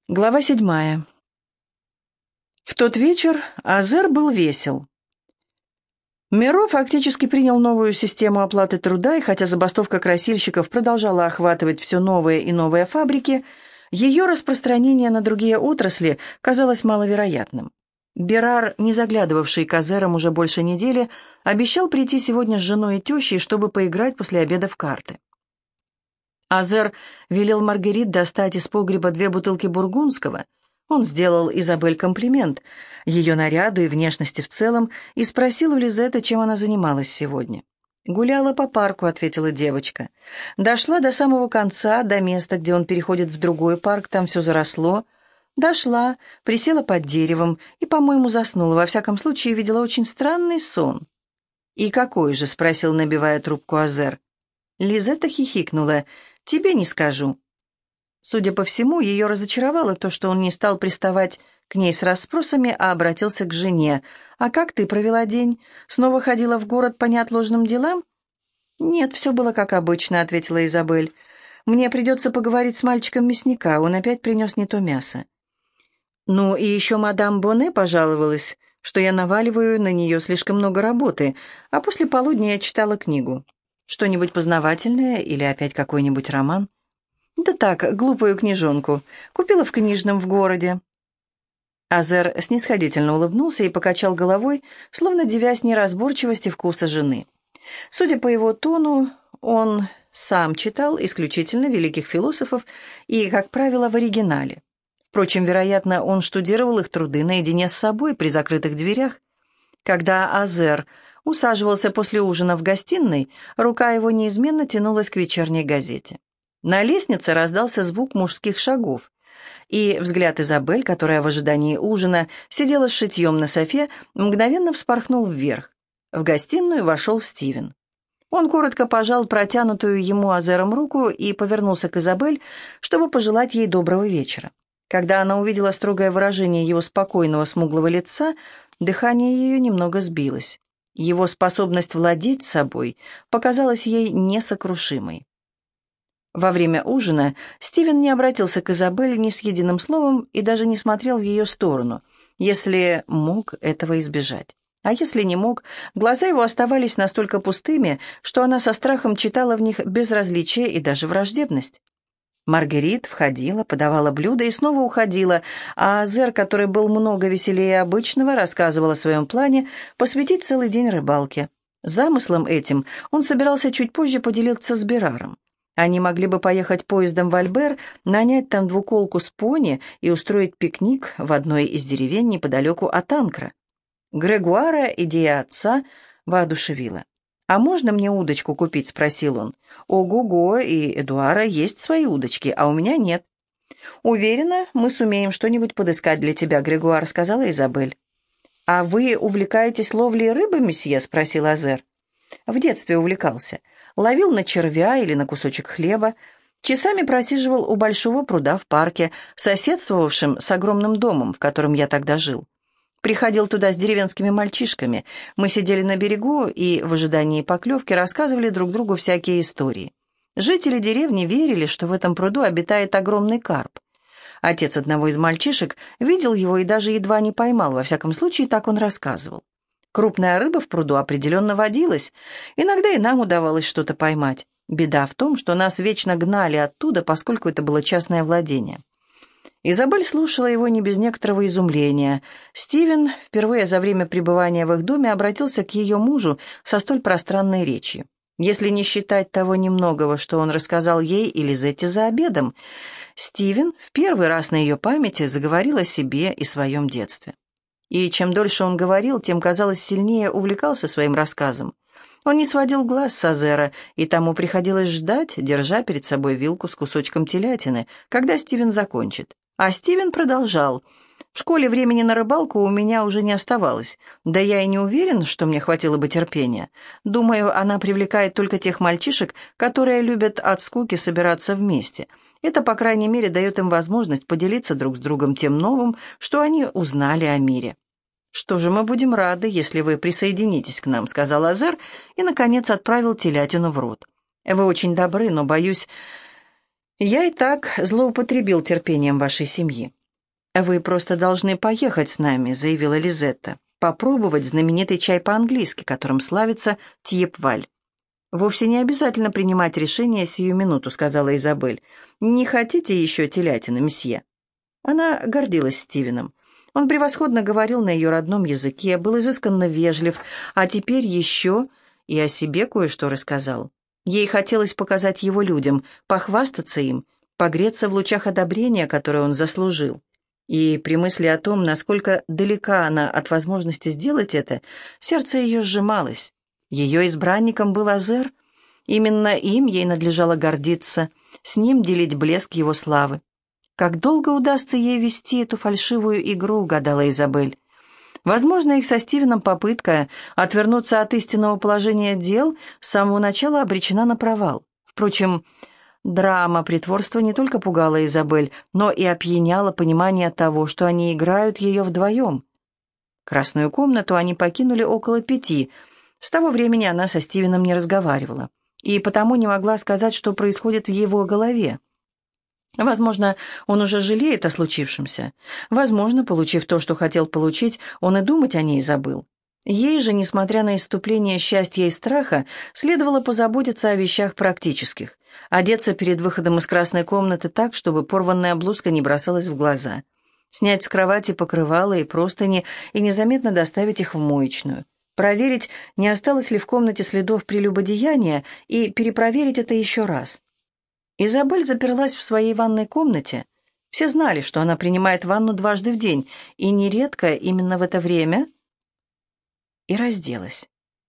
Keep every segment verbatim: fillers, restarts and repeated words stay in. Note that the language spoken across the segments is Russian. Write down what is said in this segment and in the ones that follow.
Глава седьмая. В тот вечер Азер был весел. Миро фактически принял новую систему оплаты труда, и хотя забастовка красильщиков продолжала охватывать все новые и новые фабрики, ее распространение на другие отрасли казалось маловероятным. Берар, не заглядывавший к Азерам уже больше недели, обещал прийти сегодня с женой и тещей, чтобы поиграть после обеда в карты. Азер велел Маргерит достать из погреба две бутылки бургундского. Он сделал Изабель комплимент, ее наряду и внешности в целом, и спросил у Лизетты, чем она занималась сегодня. «Гуляла по парку», — ответила девочка. «Дошла до самого конца, до места, где он переходит в другой парк, там все заросло. Дошла, присела под деревом и, по-моему, заснула. Во всяком случае, видела очень странный сон». «И какой же?» — спросил, набивая трубку Азер. Лизетта хихикнула. «Тебе не скажу». Судя по всему, ее разочаровало то, что он не стал приставать к ней с расспросами, а обратился к жене. «А как ты провела день? Снова ходила в город по неотложным делам?» «Нет, все было как обычно», — ответила Изабель. «Мне придется поговорить с мальчиком мясника, он опять принес не то мясо». «Ну и еще мадам Боне пожаловалась, что я наваливаю на нее слишком много работы, а после полудня я читала книгу. Что-нибудь познавательное или опять какой-нибудь роман?» «Да так, глупую книжонку. Купила в книжном в городе». Азер снисходительно улыбнулся и покачал головой, словно дивясь неразборчивости вкуса жены. Судя по его тону, он сам читал исключительно великих философов и, как правило, в оригинале. Впрочем, вероятно, он штудировал их труды наедине с собой при закрытых дверях. Когда Азер усаживался после ужина в гостиной, рука его неизменно тянулась к вечерней газете. На лестнице раздался звук мужских шагов, и взгляд Изабель, которая в ожидании ужина сидела с шитьем на софе, мгновенно вспорхнул вверх. В гостиную вошел Стивен. Он коротко пожал протянутую ему Азером руку и повернулся к Изабель, чтобы пожелать ей доброго вечера. Когда она увидела строгое выражение его спокойного смуглого лица, дыхание ее немного сбилось. Его способность владеть собой показалась ей несокрушимой. Во время ужина Стивен не обратился к Изабель ни с единым словом и даже не смотрел в ее сторону, если мог этого избежать. А если не мог, глаза его оставались настолько пустыми, что она со страхом читала в них безразличие и даже враждебность. Маргерит входила, подавала блюда и снова уходила, а Азер, который был много веселее обычного, рассказывал о своем плане посвятить целый день рыбалке. Замыслом этим он собирался чуть позже поделиться с Бераром. Они могли бы поехать поездом в Альбер, нанять там двуколку с пони и устроить пикник в одной из деревень неподалеку от Анкра. Грегуара идея отца воодушевила. «А можно мне удочку купить?» — спросил он. «Ого-го, и Эдуара есть свои удочки, а у меня нет». «Уверена, мы сумеем что-нибудь подыскать для тебя, Грегуар», — сказала Изабель. «А вы увлекаетесь ловлей рыбы, месье?» — спросил Азер. «В детстве увлекался. Ловил на червя или на кусочек хлеба. Часами просиживал у большого пруда в парке, соседствовавшем с огромным домом, в котором я тогда жил. Приходил туда с деревенскими мальчишками. Мы сидели на берегу и в ожидании поклевки рассказывали друг другу всякие истории. Жители деревни верили, что в этом пруду обитает огромный карп. Отец одного из мальчишек видел его и даже едва не поймал, во всяком случае, так он рассказывал. Крупная рыба в пруду определенно водилась. Иногда и нам удавалось что-то поймать. Беда в том, что нас вечно гнали оттуда, поскольку это было частное владение. Изабель слушала его не без некоторого изумления. Стивен впервые за время пребывания в их доме обратился к ее мужу со столь пространной речью. Если не считать того немногого, что он рассказал ей и Лизетте за обедом, Стивен в первый раз на ее памяти заговорил о себе и своем детстве. И чем дольше он говорил, тем, казалось, сильнее увлекался своим рассказом. Он не сводил глаз с Азера, и тому приходилось ждать, держа перед собой вилку с кусочком телятины, когда Стивен закончит. А Стивен продолжал. «В школе времени на рыбалку у меня уже не оставалось. Да я и не уверен, что мне хватило бы терпения. Думаю, она привлекает только тех мальчишек, которые любят от скуки собираться вместе. Это, по крайней мере, дает им возможность поделиться друг с другом тем новым, что они узнали о мире». «Что же, мы будем рады, если вы присоединитесь к нам», — сказал Азер и, наконец, отправил телятину в рот. «Вы очень добры, но, боюсь, «Я и так злоупотребил терпением вашей семьи. Вы просто должны поехать с нами», — заявила Лизетта, «попробовать знаменитый чай по-английски, которым славится Тьепваль». «Вовсе не обязательно принимать решение сию минуту», — сказала Изабель. «Не хотите еще телятины, месье?» Она гордилась Стивеном. Он превосходно говорил на ее родном языке, был изысканно вежлив, а теперь еще и о себе кое-что рассказал. Ей хотелось показать его людям, похвастаться им, погреться в лучах одобрения, которое он заслужил. И при мысли о том, насколько далека она от возможности сделать это, сердце ее сжималось. Ее избранником был Азер. Именно им ей надлежало гордиться, с ним делить блеск его славы. Как долго удастся ей вести эту фальшивую игру, гадала Изабель. Возможно, их со Стивеном попытка отвернуться от истинного положения дел с самого начала обречена на провал. Впрочем, драма притворства не только пугала Изабель, но и опьяняла понимание того, что они играют ее вдвоем. Красную комнату они покинули около пяти. С того времени она со Стивеном не разговаривала, и потому не могла сказать, что происходит в его голове. Возможно, он уже жалеет о случившемся. Возможно, получив то, что хотел получить, он и думать о ней забыл. Ей же, несмотря на исступление счастья и страха, следовало позаботиться о вещах практических, одеться перед выходом из красной комнаты так, чтобы порванная блузка не бросалась в глаза, снять с кровати покрывало и простыни и незаметно доставить их в моечную, проверить, не осталось ли в комнате следов прелюбодеяния, и перепроверить это еще раз. Изабель заперлась в своей ванной комнате. Все знали, что она принимает ванну дважды в день, и нередко именно в это время и разделась.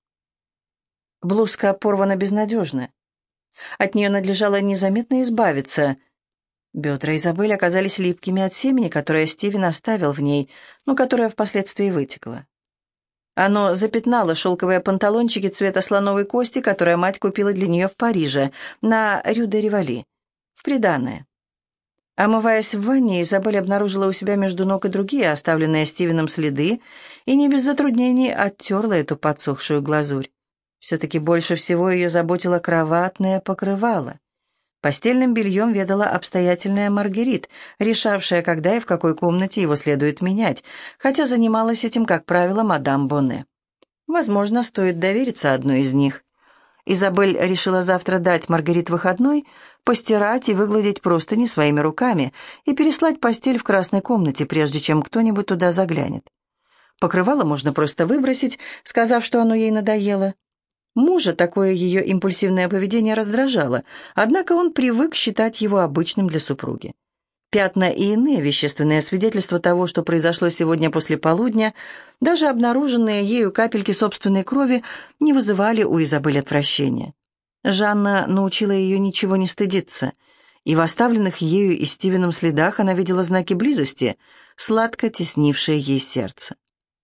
Блузка порвана безнадежно. От нее надлежало незаметно избавиться. Бедра Изабель оказались липкими от семени, которое Стивен оставил в ней, но которое впоследствии вытекло. Оно запятнало шелковые панталончики цвета слоновой кости, которые мать купила для нее в Париже, на Рю-де-Риволи, в приданое. Омываясь в ванне, Изабель обнаружила у себя между ног и другие оставленные Стивеном следы и не без затруднений оттерла эту подсохшую глазурь. Все-таки больше всего ее заботило кроватное покрывало. Постельным бельем ведала обстоятельная Маргерит, решавшая, когда и в какой комнате его следует менять, хотя занималась этим, как правило, мадам Боне. Возможно, стоит довериться одной из них. Изабель решила завтра дать Маргарит выходной, постирать и выгладить простыни своими руками и переслать постель в красной комнате, прежде чем кто-нибудь туда заглянет. Покрывало можно просто выбросить, сказав, что оно ей надоело. Мужа такое ее импульсивное поведение раздражало, однако он привык считать его обычным для супруги. Пятна и иные вещественные свидетельства того, что произошло сегодня после полудня, даже обнаруженные ею капельки собственной крови, не вызывали у Изабель отвращения. Жанна научила ее ничего не стыдиться, и в оставленных ею и Стивеном следах она видела знаки близости, сладко теснившие ей сердце.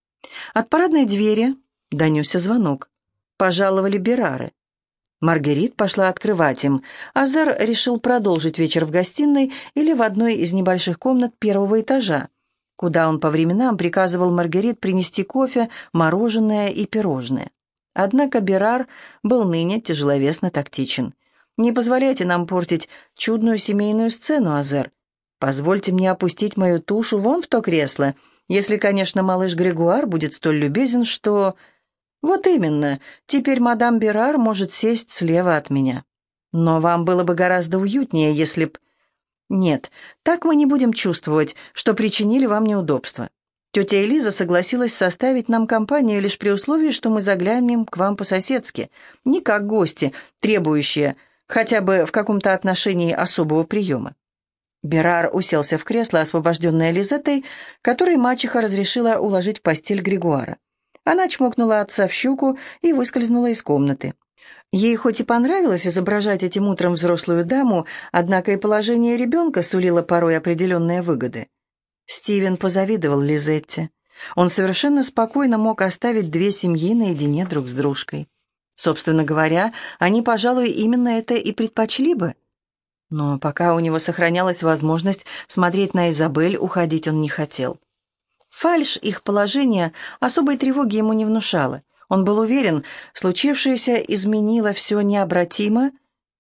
От парадной двери донесся звонок. Пожаловали Берары. Маргерит пошла открывать им. Азер решил продолжить вечер в гостиной или в одной из небольших комнат первого этажа, куда он по временам приказывал Маргерит принести кофе, мороженое и пирожное. Однако Берар был ныне тяжеловесно тактичен. «Не позволяйте нам портить чудную семейную сцену, Азер. Позвольте мне опустить мою тушу вон в то кресло, если, конечно, малыш Грегуар будет столь любезен, что...» «Вот именно. Теперь мадам Берар может сесть слева от меня. Но вам было бы гораздо уютнее, если б...» «Нет, так мы не будем чувствовать, что причинили вам неудобства. Тетя Элиза согласилась составить нам компанию лишь при условии, что мы заглянем к вам по-соседски, не как гости, требующие хотя бы в каком-то отношении особого приема». Берар уселся в кресло, освобожденное Лизеттой, которой мачеха разрешила уложить в постель Грегуара. Она чмокнула отца в щеку и выскользнула из комнаты. Ей хоть и понравилось изображать этим утром взрослую даму, однако и положение ребенка сулило порой определенные выгоды. Стивен позавидовал Лизетте. Он совершенно спокойно мог оставить две семьи наедине друг с дружкой. Собственно говоря, они, пожалуй, именно это и предпочли бы. Но пока у него сохранялась возможность смотреть на Изабель, уходить он не хотел. Фальшь их положения особой тревоги ему не внушала. Он был уверен, случившееся изменило все необратимо,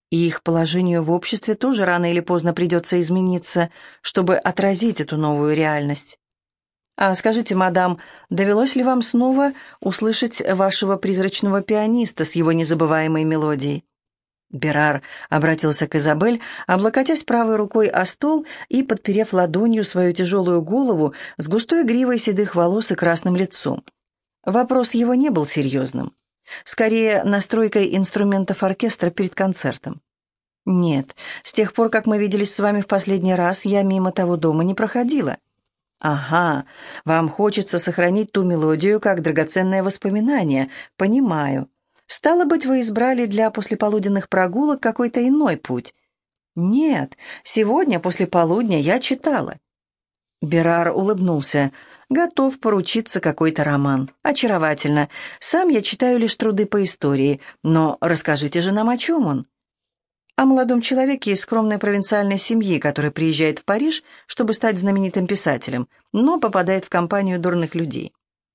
И их положению в обществе тоже рано или поздно придется измениться, чтобы отразить эту новую реальность. А скажите, мадам, довелось ли вам снова услышать вашего призрачного пианиста с его незабываемой мелодией? Берар обратился к Изабель, облокотясь правой рукой о стол и подперев ладонью свою тяжелую голову с густой гривой седых волос и красным лицом. Вопрос его не был серьезным. Скорее, настройкой инструментов оркестра перед концертом. «Нет, с тех пор, как мы виделись с вами в последний раз, я мимо того дома не проходила». «Ага, вам хочется сохранить ту мелодию как драгоценное воспоминание. Понимаю. Стало быть, вы избрали для послеполуденных прогулок какой-то иной путь?» «Нет, сегодня после полудня я читала». Берар улыбнулся. «Готов поручиться какой-то роман. Очаровательно. Сам я читаю лишь труды по истории, но расскажите же нам, о чем он?» «О молодом человеке из скромной провинциальной семьи, который приезжает в Париж, чтобы стать знаменитым писателем, но попадает в компанию дурных людей».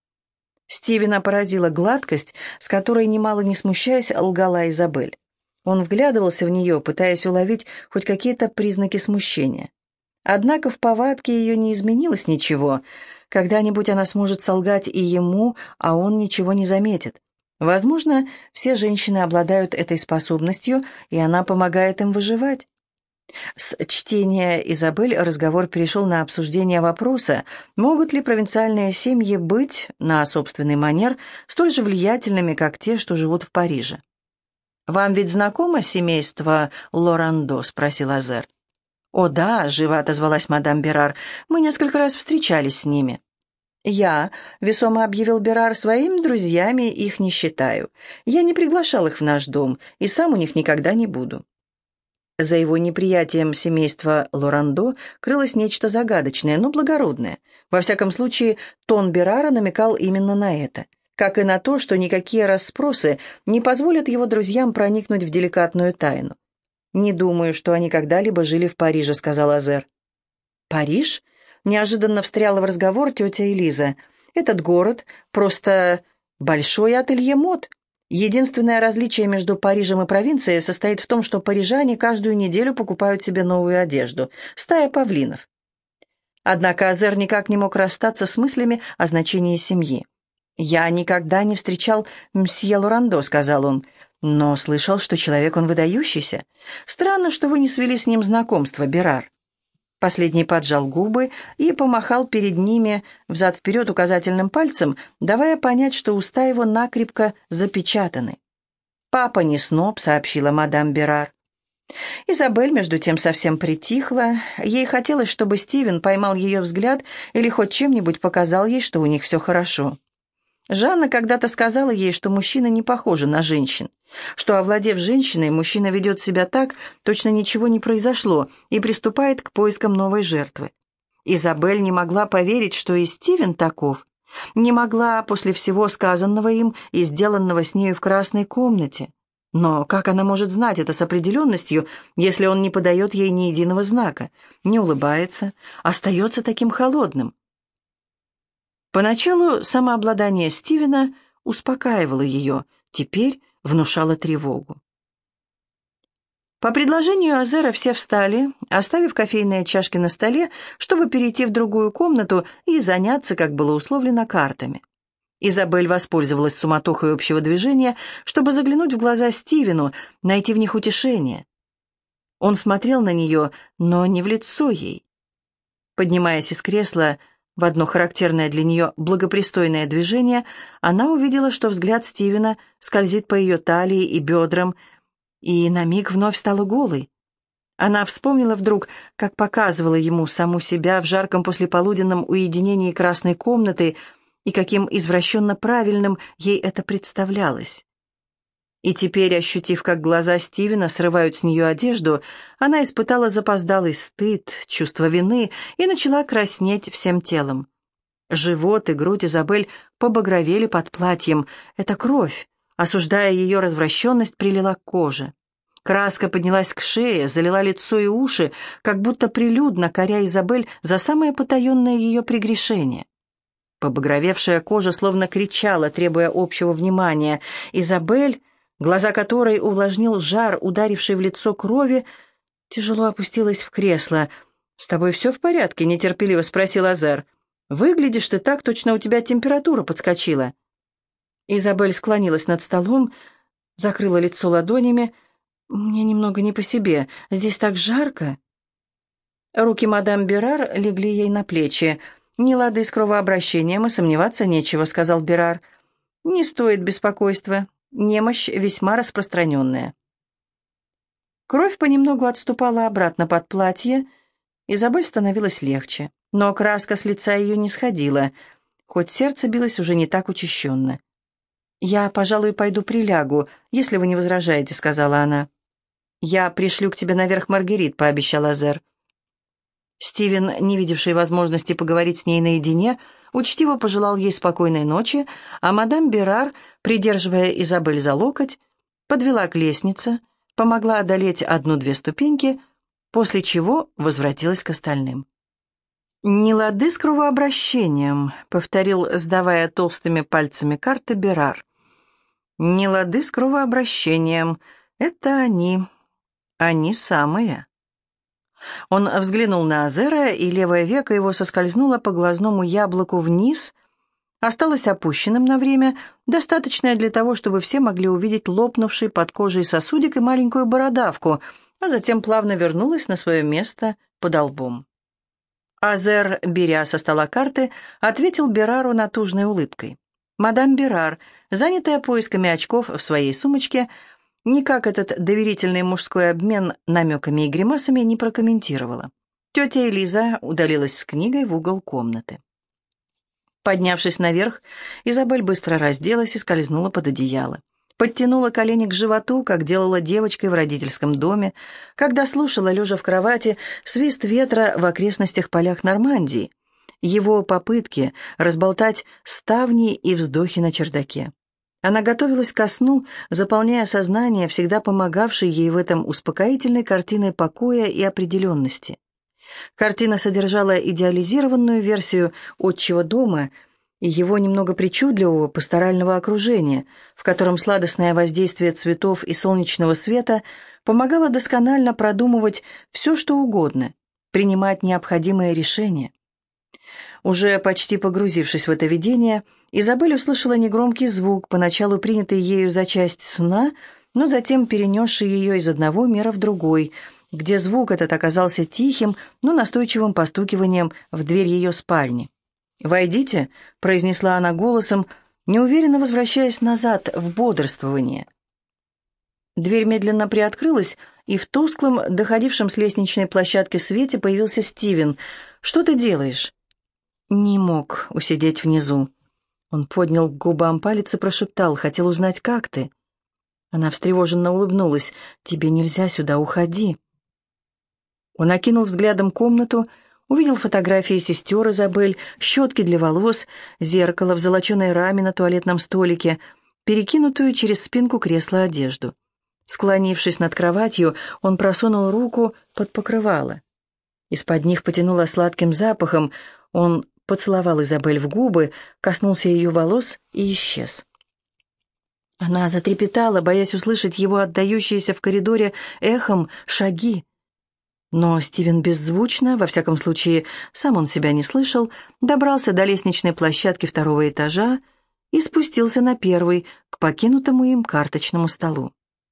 Стивена поразила гладкость, с которой, немало не смущаясь, лгала Изабель. Он вглядывался в нее, пытаясь уловить хоть какие-то признаки смущения. Однако в повадке ее не изменилось ничего. Когда-нибудь она сможет солгать и ему, а он ничего не заметит. Возможно, все женщины обладают этой способностью, и она помогает им выживать. С чтения Изабель разговор перешел на обсуждение вопроса, могут ли провинциальные семьи быть, на собственный манер, столь же влиятельными, как те, что живут в Париже. «Вам ведь знакомо семейство Лорандо?» — спросил Азер. «О да», — живо отозвалась мадам Берар, — «мы несколько раз встречались с ними». «Я», — весомо объявил Берар, — «своими друзьями их не считаю. Я не приглашал их в наш дом, и сам у них никогда не буду». За его неприятием семейства Лорандо крылось нечто загадочное, но благородное. Во всяком случае, тон Берара намекал именно на это, как и на то, что никакие расспросы не позволят его друзьям проникнуть в деликатную тайну. «Не думаю, что они когда-либо жили в Париже», — сказал Азер. «Париж?» — неожиданно встряла в разговор тетя Элиза. «Этот город просто большое ателье мод. Единственное различие между Парижем и провинцией состоит в том, что парижане каждую неделю покупают себе новую одежду. Стая павлинов». Однако Азер никак не мог расстаться с мыслями о значении семьи. «Я никогда не встречал мсье Лорандо», — сказал он, — «но слышал, что человек он выдающийся. Странно, что вы не свели с ним знакомство, Берар». Последний поджал губы и помахал перед ними взад-вперед указательным пальцем, давая понять, что уста его накрепко запечатаны. «Папа не сноб», — сообщила мадам Берар. Изабель, между тем, совсем притихла. Ей хотелось, чтобы Стивен поймал ее взгляд или хоть чем-нибудь показал ей, что у них все хорошо. Жанна когда-то сказала ей, что мужчины не похожи на женщин, что, овладев женщиной, мужчина ведет себя так, точно ничего не произошло, и приступает к поискам новой жертвы. Изабель не могла поверить, что и Стивен таков, не могла после всего сказанного им и сделанного с нею в красной комнате. Но как она может знать это с определенностью, если он не подает ей ни единого знака, не улыбается, остается таким холодным? Поначалу самообладание Стивена успокаивало ее, теперь внушало тревогу. По предложению Азера все встали, оставив кофейные чашки на столе, чтобы перейти в другую комнату и заняться, как было условлено, картами. Изабель воспользовалась суматохой общего движения, чтобы заглянуть в глаза Стивену, найти в них утешение. Он смотрел на нее, но не в лицо ей. Поднимаясь из кресла, в одно характерное для нее благопристойное движение, она увидела, что взгляд Стивена скользит по ее талии и бедрам, и на миг вновь стала голой. Она вспомнила вдруг, как показывала ему саму себя в жарком послеполуденном уединении красной комнаты, и каким извращенно правильным ей это представлялось. И теперь, ощутив, как глаза Стивена срывают с нее одежду, она испытала запоздалый стыд, чувство вины и начала краснеть всем телом. Живот и грудь Изабель побагровели под платьем. Это кровь, осуждая ее развращенность, прилила к коже. Краска поднялась к шее, залила лицо и уши, как будто прилюдно коря Изабель за самое потаенное ее прегрешение. Побагровевшая кожа словно кричала, требуя общего внимания. Изабель глаза которой увлажнил жар, ударивший в лицо крови, тяжело опустилась в кресло. «С тобой все в порядке?» — нетерпеливо спросил Азер. «Выглядишь ты так, точно у тебя температура подскочила». Изабель склонилась над столом, закрыла лицо ладонями. «Мне немного не по себе. Здесь так жарко». Руки мадам Берар легли ей на плечи. «Не лады с кровообращением, и сомневаться нечего», — сказал Берар. «Не стоит беспокойства. Немощь весьма распространенная». Кровь понемногу отступала обратно под платье. Изабель становилась легче, но краска с лица ее не сходила, хоть сердце билось уже не так учащенно. «Я, пожалуй, пойду прилягу, если вы не возражаете», — сказала она. «Я пришлю к тебе наверх Маргерит», — пообещал Азер. Стивен, не видевший возможности поговорить с ней наедине, учтиво пожелал ей спокойной ночи, а мадам Берар, придерживая Изабель за локоть, подвела к лестнице, помогла одолеть одну-две ступеньки, после чего возвратилась к остальным. «Не лады с кровообращением», — повторил, сдавая толстыми пальцами карты Берар. «Не лады с кровообращением. Это они. Они самые». Он взглянул на Азера, и левое веко его соскользнуло по глазному яблоку вниз, осталось опущенным на время, достаточное для того, чтобы все могли увидеть лопнувший под кожей сосудик и маленькую бородавку, а затем плавно вернулась на свое место под лбом. Азер, беря со стола карты, ответил Берару натужной улыбкой. Мадам Берар, занятая поисками очков в своей сумочке, никак этот доверительный мужской обмен намеками и гримасами не прокомментировала. Тетя Элиза удалилась с книгой в угол комнаты. Поднявшись наверх, Изабель быстро разделась и скользнула под одеяло. Подтянула колени к животу, как делала девочкой в родительском доме, когда слушала, лежа в кровати, свист ветра в окрестностях полях Нормандии, его попытки разболтать ставни и вздохи на чердаке. Она готовилась ко сну, заполняя сознание, всегда помогавшей ей в этом успокоительной картиной покоя и определенности. Картина содержала идеализированную версию отчего дома и его немного причудливого пасторального окружения, в котором сладостное воздействие цветов и солнечного света помогало досконально продумывать все, что угодно, принимать необходимые решения. Уже почти погрузившись в это видение, Изабель услышала негромкий звук, поначалу принятый ею за часть сна, но затем перенесший ее из одного мира в другой, где звук этот оказался тихим, но настойчивым постукиванием в дверь ее спальни. «Войдите», — произнесла она голосом, неуверенно возвращаясь назад в бодрствование. Дверь медленно приоткрылась, и в тусклом, доходившем с лестничной площадки свете появился Стивен. «Что ты делаешь?» «Не мог усидеть внизу». Он поднял к губам палец и прошептал, «Хотел узнать, как ты». Она встревоженно улыбнулась. «Тебе нельзя сюда, уходи». Он окинул взглядом комнату, увидел фотографии сестер Изабель, щетки для волос, зеркало в золоченой раме на туалетном столике, перекинутую через спинку кресла одежду. Склонившись над кроватью, он просунул руку под покрывало. Из-под них потянуло сладким запахом. Он поцеловал Изабель в губы, коснулся ее волос и исчез. Она затрепетала, боясь услышать его отдающиеся в коридоре эхом шаги. Но Стивен беззвучно, во всяком случае, сам он себя не слышал, добрался до лестничной площадки второго этажа и спустился на первый, к покинутому им карточному столу.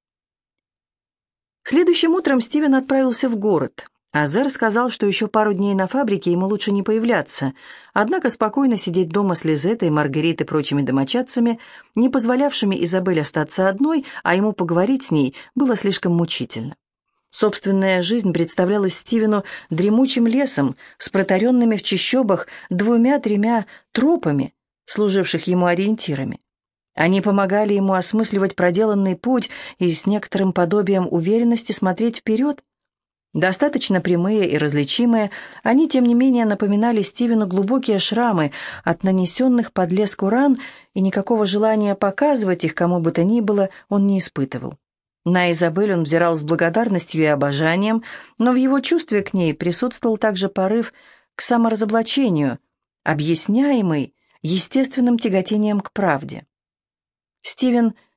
Следующим утром Стивен отправился в город. Азер сказал, что еще пару дней на фабрике ему лучше не появляться, однако спокойно сидеть дома с Лизеттой, Маргаритой и прочими домочадцами, не позволявшими Изабель остаться одной, а ему поговорить с ней, было слишком мучительно. Собственная жизнь представлялась Стивену дремучим лесом с протаренными в чащобах двумя-тремя тропами, служивших ему ориентирами. Они помогали ему осмысливать проделанный путь и с некоторым подобием уверенности смотреть вперед. Достаточно прямые и различимые, они, тем не менее, напоминали Стивену глубокие шрамы от нанесенных под леску ран, и никакого желания показывать их кому бы то ни было он не испытывал. На Изабель он взирал с благодарностью и обожанием, но в его чувстве к ней присутствовал также порыв к саморазоблачению, объясняемый естественным тяготением к правде. Стивен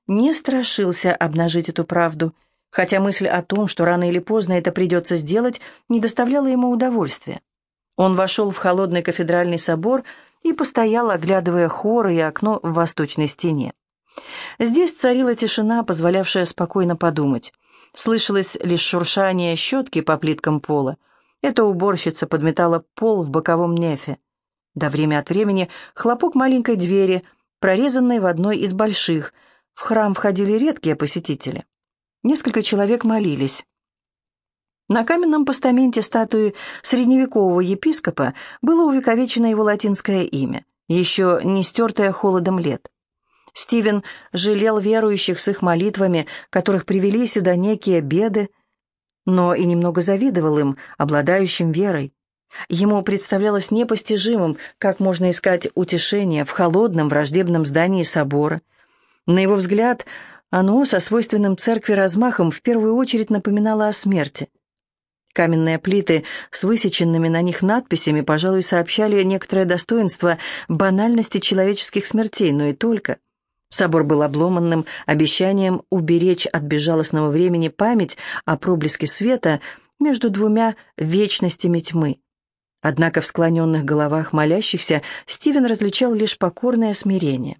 не страшился обнажить эту правду, хотя мысль о том, что рано или поздно это придется сделать, не доставляла ему удовольствия. Он вошел в холодный кафедральный собор и постоял, оглядывая хоры и окно в восточной стене. Здесь царила тишина, позволявшая спокойно подумать. Слышалось лишь шуршание щетки по плиткам пола. Эта уборщица подметала пол в боковом нефе. Да время от времени хлопок маленькой двери, прорезанной в одной из больших. В храм входили редкие посетители. Несколько человек молились. На каменном постаменте статуи средневекового епископа было увековечено его латинское имя, еще не стертое холодом лет. Стивен жалел верующих с их молитвами, которых привели сюда некие беды, но и немного завидовал им, обладающим верой. Ему представлялось непостижимым, как можно искать утешение в холодном враждебном здании собора. На его взгляд, оно со свойственным церкви размахом в первую очередь напоминало о смерти. Каменные плиты с высеченными на них надписями, пожалуй, сообщали некоторое достоинство банальности человеческих смертей, но и только. Собор был обломанным обещанием уберечь от безжалостного времени память о проблеске света между двумя вечностями тьмы. Однако в склоненных головах молящихся Стивен различал лишь покорное смирение.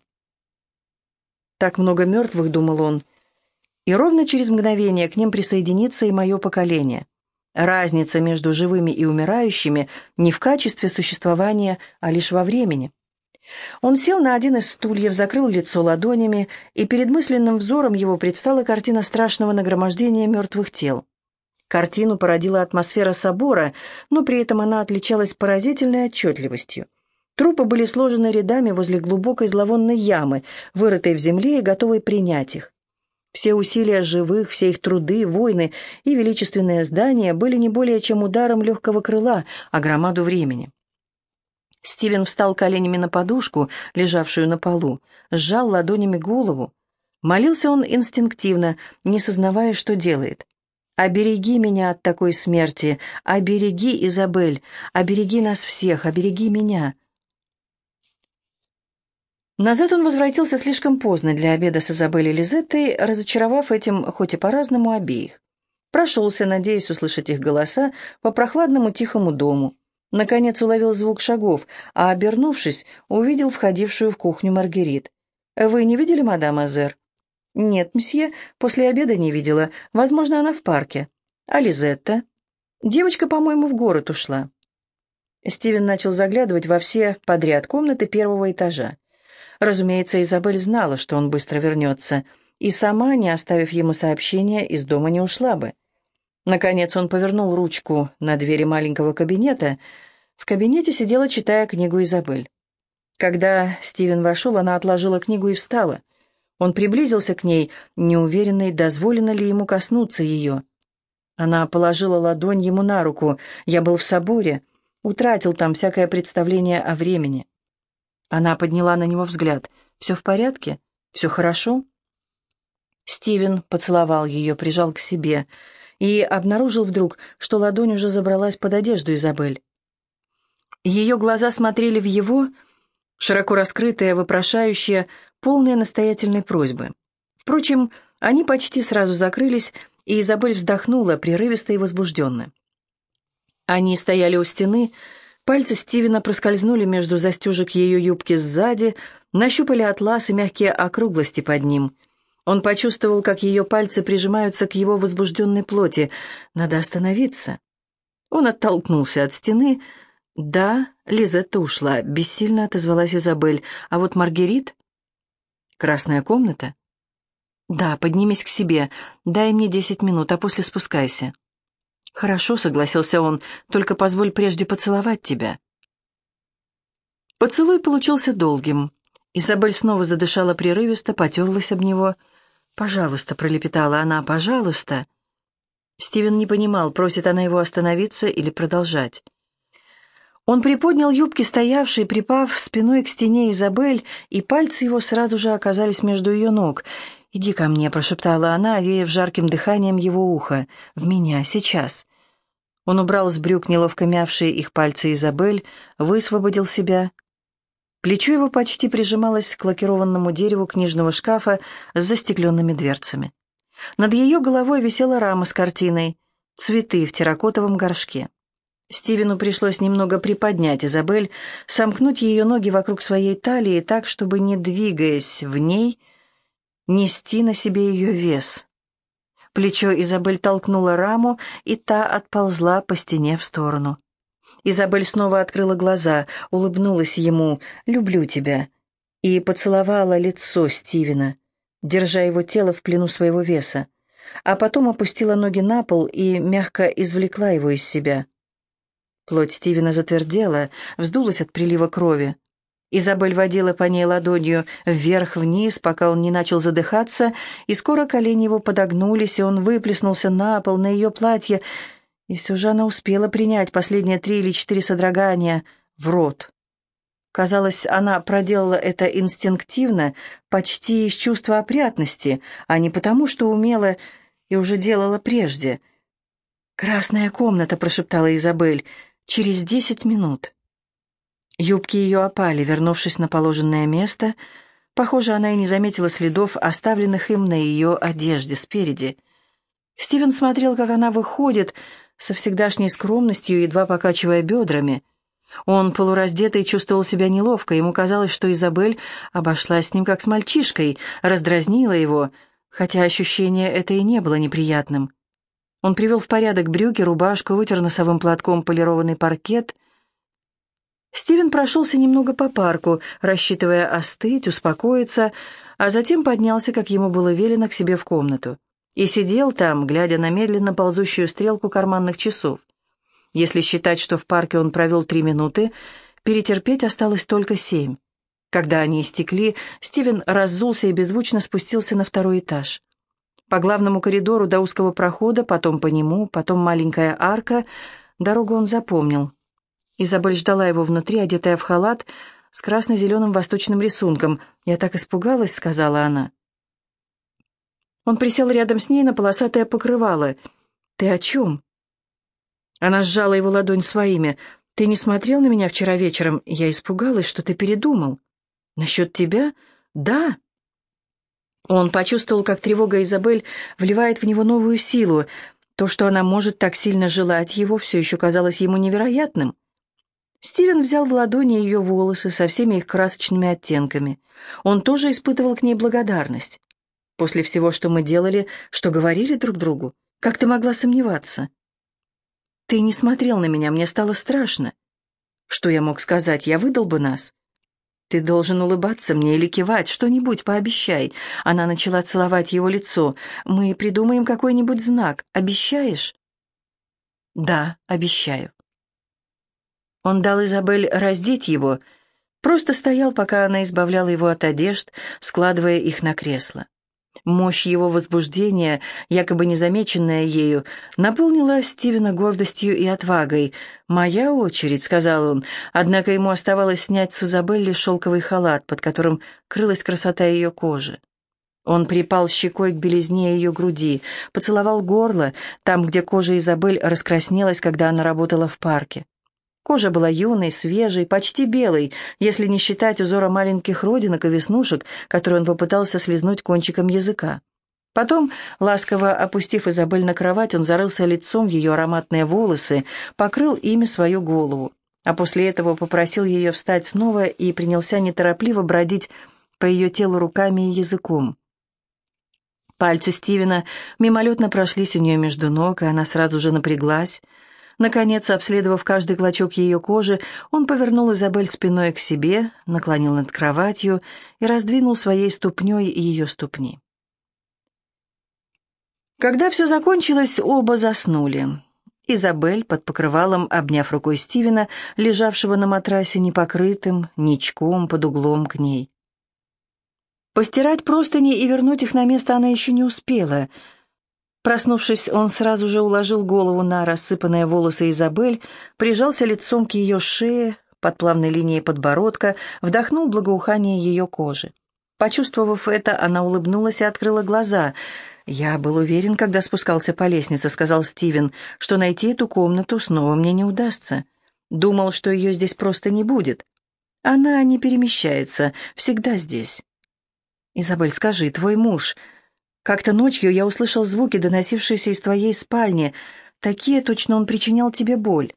«Так много мертвых», — думал он, — «и ровно через мгновение к ним присоединится и мое поколение. Разница между живыми и умирающими не в качестве существования, а лишь во времени». Он сел на один из стульев, закрыл лицо ладонями, и перед мысленным взором его предстала картина страшного нагромождения мертвых тел. Картину породила атмосфера собора, но при этом она отличалась поразительной отчетливостью. Трупы были сложены рядами возле глубокой зловонной ямы, вырытой в земле и готовой принять их. Все усилия живых, все их труды, войны и величественные здания были не более чем ударом легкого крыла о громаду времени. Стивен встал коленями на подушку, лежавшую на полу, сжал ладонями голову. Молился он инстинктивно, не сознавая, что делает. «Обереги меня от такой смерти, обереги, Изабель, обереги нас всех, обереги меня». Назад он возвратился слишком поздно для обеда с Изабель и Лизеттой, разочаровав этим, хоть и по-разному, обеих. Прошелся, надеясь услышать их голоса, по прохладному тихому дому. Наконец уловил звук шагов, а, обернувшись, увидел входившую в кухню Маргерит. «Вы не видели мадам Азер?» «Нет, мсье, после обеда не видела. Возможно, она в парке». «А Лизетта?» «Девочка, по-моему, в город ушла». Стивен начал заглядывать во все подряд комнаты первого этажа. Разумеется, Изабель знала, что он быстро вернется, и сама, не оставив ему сообщения, из дома не ушла бы. Наконец он повернул ручку на двери маленького кабинета. В кабинете сидела, читая книгу, Изабель. Когда Стивен вошел, она отложила книгу и встала. Он приблизился к ней, неуверенный, дозволено ли ему коснуться ее. Она положила ладонь ему на руку. «Я был в соборе, утратил там всякое представление о времени». Она подняла на него взгляд. «Все в порядке? Все хорошо?» Стивен поцеловал ее, прижал к себе и обнаружил вдруг, что ладонь уже забралась под одежду Изабель. Ее глаза смотрели в его, широко раскрытые, вопрошающие, полные настоятельной просьбы. Впрочем, они почти сразу закрылись, и Изабель вздохнула, прерывисто и возбужденно. Они стояли у стены, пальцы Стивена проскользнули между застежек ее юбки сзади, нащупали атлас и мягкие округлости под ним. Он почувствовал, как ее пальцы прижимаются к его возбужденной плоти. «Надо остановиться». Он оттолкнулся от стены. «Да, Лизетта ушла», — бессильно отозвалась Изабель. «А вот Маргерит?» «Красная комната?» «Да, поднимись к себе. Дай мне десять минут, а после спускайся». «Хорошо», — согласился он, — «только позволь прежде поцеловать тебя». Поцелуй получился долгим. Изабель снова задышала прерывисто, потерлась об него. «Пожалуйста», — пролепетала она, — «пожалуйста». Стивен не понимал, просит она его остановиться или продолжать. Он приподнял юбки, стоявшие, припав спиной к стене Изабель, и пальцы его сразу же оказались между ее ног. «Иди ко мне», — прошептала она, веяв жарким дыханием его уха. «В меня, сейчас». Он убрал с брюк неловко мявшие их пальцы Изабель, высвободил себя. Плечо его почти прижималось к лакированному дереву книжного шкафа с застекленными дверцами. Над ее головой висела рама с картиной «Цветы в терракотовом горшке». Стивену пришлось немного приподнять Изабель, сомкнуть ее ноги вокруг своей талии так, чтобы, не двигаясь в ней, нести на себе ее вес. Плечо Изабель толкнуло раму, и та отползла по стене в сторону. Изабель снова открыла глаза, улыбнулась ему «люблю тебя» и поцеловала лицо Стивена, держа его тело в плену своего веса, а потом опустила ноги на пол и мягко извлекла его из себя. Плоть Стивена затвердела, вздулась от прилива крови. Изабель водила по ней ладонью вверх-вниз, пока он не начал задыхаться, и скоро колени его подогнулись, и он выплеснулся на пол, на ее платье, и все же она успела принять последние три или четыре содрогания в рот. Казалось, она проделала это инстинктивно, почти из чувства опрятности, а не потому, что умела и уже делала прежде. «Красная комната», — прошептала Изабель, — «через десять минут». Юбки ее опали, вернувшись на положенное место. Похоже, она и не заметила следов, оставленных им на ее одежде спереди. Стивен смотрел, как она выходит, со всегдашней скромностью, едва покачивая бедрами. Он, полураздетый, чувствовал себя неловко. Ему казалось, что Изабель обошлась с ним как с мальчишкой, раздразнила его, хотя ощущение это и не было неприятным. Он привел в порядок брюки, рубашку, вытер носовым платком полированный паркет. Стивен прошелся немного по парку, рассчитывая остыть, успокоиться, а затем поднялся, как ему было велено, к себе в комнату. И сидел там, глядя на медленно ползущую стрелку карманных часов. Если считать, что в парке он провел три минуты, перетерпеть осталось только семь. Когда они истекли, Стивен раззулся и беззвучно спустился на второй этаж. По главному коридору до узкого прохода, потом по нему, потом маленькая арка. Дорогу он запомнил. Изабель ждала его внутри, одетая в халат с красно-зеленым восточным рисунком. «Я так испугалась», — сказала она. Он присел рядом с ней на полосатое покрывало. «Ты о чем?» Она сжала его ладонь своими. «Ты не смотрел на меня вчера вечером? Я испугалась, что ты передумал». «Насчет тебя? Да». Он почувствовал, как тревога Изабель вливает в него новую силу. То, что она может так сильно желать его, все еще казалось ему невероятным. Стивен взял в ладони ее волосы со всеми их красочными оттенками. Он тоже испытывал к ней благодарность. «После всего, что мы делали, что говорили друг другу, как ты могла сомневаться?» «Ты не смотрел на меня, мне стало страшно». «Что я мог сказать? Я выдал бы нас». «Ты должен улыбаться мне или кивать, что-нибудь пообещай». Она начала целовать его лицо. «Мы придумаем какой-нибудь знак. Обещаешь?» «Да, обещаю». Он дал Изабель раздеть его, просто стоял, пока она избавляла его от одежд, складывая их на кресло. Мощь его возбуждения, якобы незамеченная ею, наполнила Стивена гордостью и отвагой. «Моя очередь», — сказал он, однако ему оставалось снять с Изабель лишь шелковый халат, под которым крылась красота ее кожи. Он припал щекой к белизне ее груди, поцеловал горло, там, где кожа Изабель раскраснелась, когда она работала в парке. Кожа была юной, свежей, почти белой, если не считать узора маленьких родинок и веснушек, которые он попытался слизнуть кончиком языка. Потом, ласково опустив Изабель на кровать, он зарылся лицом в ее ароматные волосы, покрыл ими свою голову, а после этого попросил ее встать снова и принялся неторопливо бродить по ее телу руками и языком. Пальцы Стивена мимолетно прошлись у нее между ног, и она сразу же напряглась. Наконец, обследовав каждый клочок ее кожи, он повернул Изабель спиной к себе, наклонил над кроватью и раздвинул своей ступней ее ступни. Когда все закончилось, оба заснули. Изабель, под покрывалом, обняв рукой Стивена, лежавшего на матрасе непокрытым, ничком под углом к ней. Постирать простыни и вернуть их на место она еще не успела. Проснувшись, он сразу же уложил голову на рассыпанные волосы Изабель, прижался лицом к ее шее, под плавной линией подбородка, вдохнул благоухание ее кожи. Почувствовав это, она улыбнулась и открыла глаза. «Я был уверен, когда спускался по лестнице», — сказал Стивен, «что найти эту комнату снова мне не удастся. Думал, что ее здесь просто не будет». Она не перемещается, всегда здесь. Изабель, скажи, твой муж... Как-то ночью я услышал звуки, доносившиеся из твоей спальни. Такие точно он причинял тебе боль.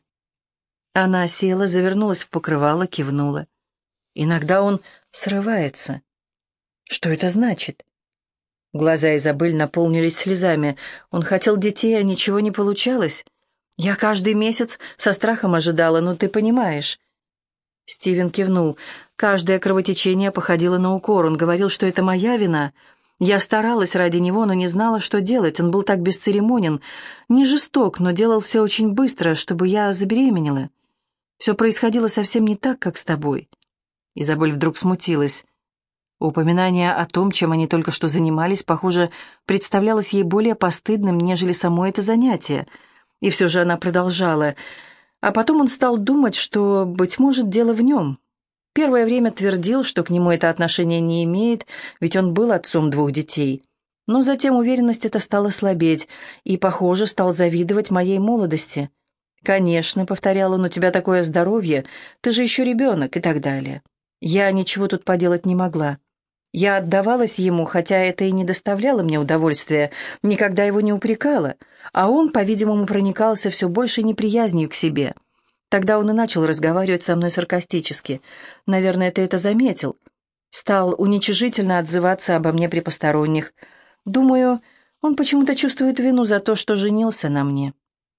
Она села, завернулась в покрывало, кивнула. Иногда он срывается. Что это значит? Глаза Изабель наполнились слезами. Он хотел детей, а ничего не получалось. Я каждый месяц со страхом ожидала, но ты понимаешь. Стивен кивнул. Каждое кровотечение походило на укор. Он говорил, что это моя вина. Я старалась ради него, но не знала, что делать. Он был так бесцеремонен, не жесток, но делал все очень быстро, чтобы я забеременела. Все происходило совсем не так, как с тобой. Изабель вдруг смутилась. Упоминание о том, чем они только что занимались, похоже, представлялось ей более постыдным, нежели само это занятие. И все же она продолжала. А потом он стал думать, что, быть может, дело в нем. Первое время твердил, что к нему это отношение не имеет, ведь он был отцом двух детей. Но затем уверенность эта стала слабеть, и, похоже, стал завидовать моей молодости. «Конечно», — повторял он, — «у тебя такое здоровье, ты же еще ребенок» и так далее. Я ничего тут поделать не могла. Я отдавалась ему, хотя это и не доставляло мне удовольствия, никогда его не упрекала, а он, по-видимому, проникался все большей неприязнью к себе. Тогда он и начал разговаривать со мной саркастически. Наверное, ты это заметил. Стал уничижительно отзываться обо мне при посторонних. Думаю, он почему-то чувствует вину за то, что женился на мне.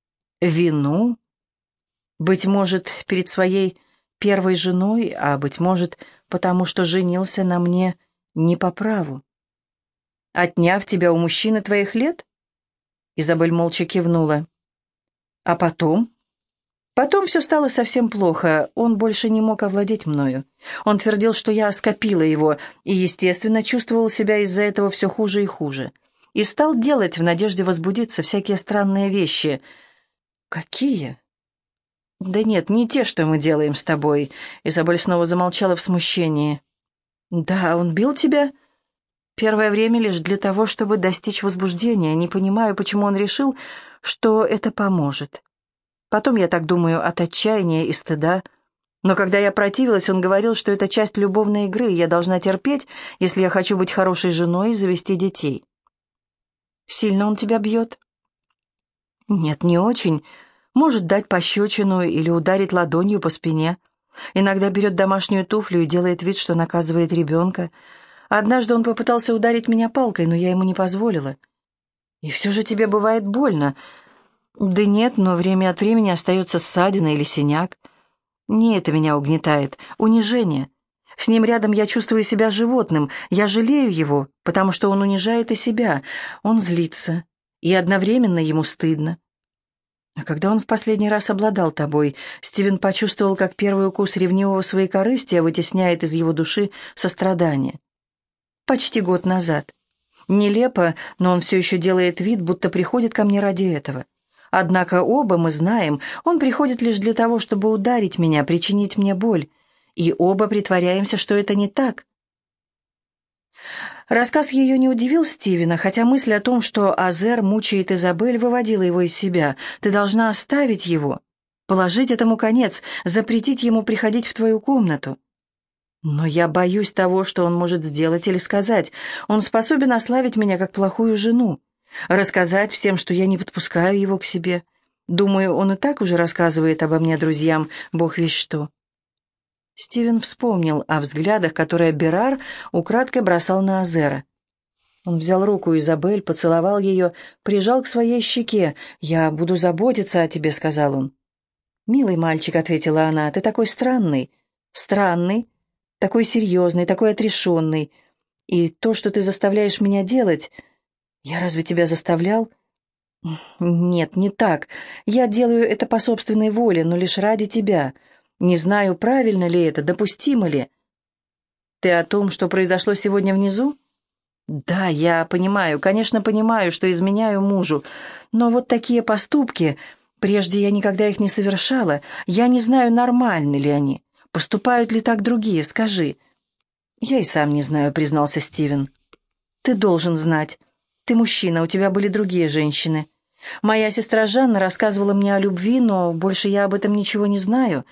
Вину? Быть может, перед своей первой женой, а, быть может, потому что женился на мне не по праву. Отняв тебя у мужчины твоих лет? Изабель молча кивнула. А потом? Потом все стало совсем плохо, он больше не мог овладеть мною. Он твердил, что я оскопила его, и, естественно, чувствовал себя из-за этого все хуже и хуже. И стал делать, в надежде возбудиться, всякие странные вещи. Какие? Да нет, не те, что мы делаем с тобой. Изабель снова замолчала в смущении. Да, он бил тебя? Первое время лишь для того, чтобы достичь возбуждения. Не понимаю, почему он решил, что это поможет. Потом, я так думаю, от отчаяния и стыда. Но когда я противилась, он говорил, что это часть любовной игры, и я должна терпеть, если я хочу быть хорошей женой и завести детей. Сильно он тебя бьет? Нет, не очень. Может дать пощечину или ударить ладонью по спине. Иногда берет домашнюю туфлю и делает вид, что наказывает ребенка. Однажды он попытался ударить меня палкой, но я ему не позволила. И все же тебе бывает больно. Да нет, но время от времени остается ссадина или синяк. Не это меня угнетает, унижение. С ним рядом я чувствую себя животным, я жалею его, потому что он унижает и себя. Он злится, и одновременно ему стыдно. А когда он в последний раз обладал тобой, Стивен почувствовал, как первый укус ревнивого своекорыстия вытесняет из его души сострадание. Почти год назад. Нелепо, но он все еще делает вид, будто приходит ко мне ради этого. Однако оба мы знаем, он приходит лишь для того, чтобы ударить меня, причинить мне боль. И оба притворяемся, что это не так. Рассказ ее не удивил Стивена, хотя мысль о том, что Азер мучает Изабель, выводила его из себя. Ты должна оставить его, положить этому конец, запретить ему приходить в твою комнату. Но я боюсь того, что он может сделать или сказать. Он способен ославить меня как плохую жену. Рассказать всем, что я не подпускаю его к себе. Думаю, он и так уже рассказывает обо мне друзьям, бог весть что. Стивен вспомнил о взглядах, которые Берар украдкой бросал на Азера. Он взял руку Изабель, поцеловал ее, прижал к своей щеке. «Я буду заботиться о тебе», — сказал он. «Милый мальчик», — ответила она, — «ты такой странный». «Странный, такой серьезный, такой отрешенный. И то, что ты заставляешь меня делать...» «Я разве тебя заставлял?» «Нет, не так. Я делаю это по собственной воле, но лишь ради тебя. Не знаю, правильно ли это, допустимо ли». «Ты о том, что произошло сегодня внизу?» «Да, я понимаю, конечно, понимаю, что изменяю мужу. Но вот такие поступки, прежде я никогда их не совершала. Я не знаю, нормальны ли они. Поступают ли так другие, скажи». «Я и сам не знаю», — признался Стивен. «Ты должен знать. Ты мужчина, у тебя были другие женщины. Моя сестра Жанна рассказывала мне о любви, но больше я об этом ничего не знаю.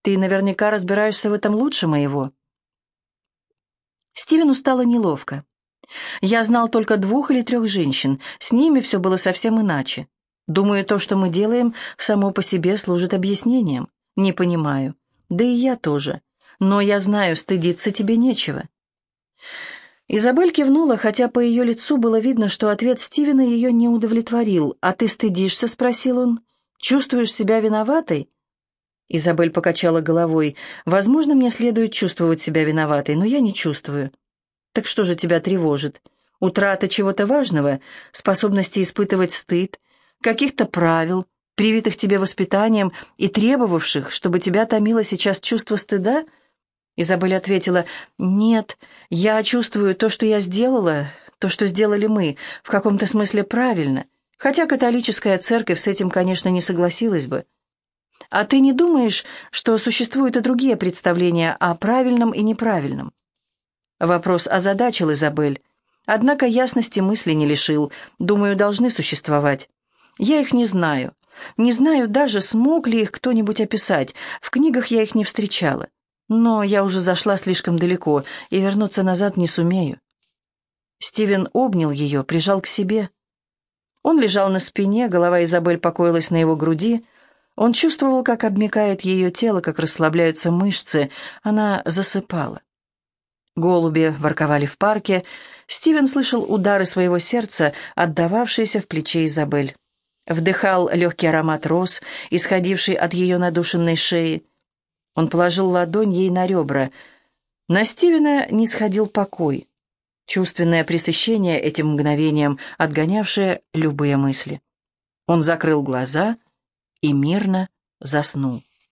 Ты наверняка разбираешься в этом лучше моего». Стивену стало неловко. «Я знал только двух или трех женщин. С ними все было совсем иначе. Думаю, то, что мы делаем, само по себе служит объяснением. Не понимаю. Да и я тоже. Но я знаю, стыдиться тебе нечего». Изабель кивнула, хотя по ее лицу было видно, что ответ Стивена ее не удовлетворил. «А ты стыдишься?» — спросил он. «Чувствуешь себя виноватой?» Изабель покачала головой. «Возможно, мне следует чувствовать себя виноватой, но я не чувствую». «Так что же тебя тревожит? Утрата чего-то важного, способности испытывать стыд, каких-то правил, привитых тебе воспитанием и требовавших, чтобы тебя томило сейчас чувство стыда?» Изабель ответила: «Нет, я чувствую то, что я сделала, то, что сделали мы, в каком-то смысле правильно, хотя католическая церковь с этим, конечно, не согласилась бы. А ты не думаешь, что существуют и другие представления о правильном и неправильном?» Вопрос озадачил Изабель, однако ясности мысли не лишил. «Думаю, должны существовать. Я их не знаю. Не знаю даже, смог ли их кто-нибудь описать. В книгах я их не встречала. Но я уже зашла слишком далеко, и вернуться назад не сумею». Стивен обнял ее, прижал к себе. Он лежал на спине, голова Изабель покоилась на его груди. Он чувствовал, как обмякает ее тело, как расслабляются мышцы. Она засыпала. Голуби ворковали в парке. Стивен слышал удары своего сердца, отдававшиеся в плече Изабель. Вдыхал легкий аромат роз, исходивший от ее надушенной шеи. Он положил ладонь ей на ребра. На Стивена не сходил покой, чувственное пресыщение этим мгновением, отгонявшее любые мысли. Он закрыл глаза и мирно заснул.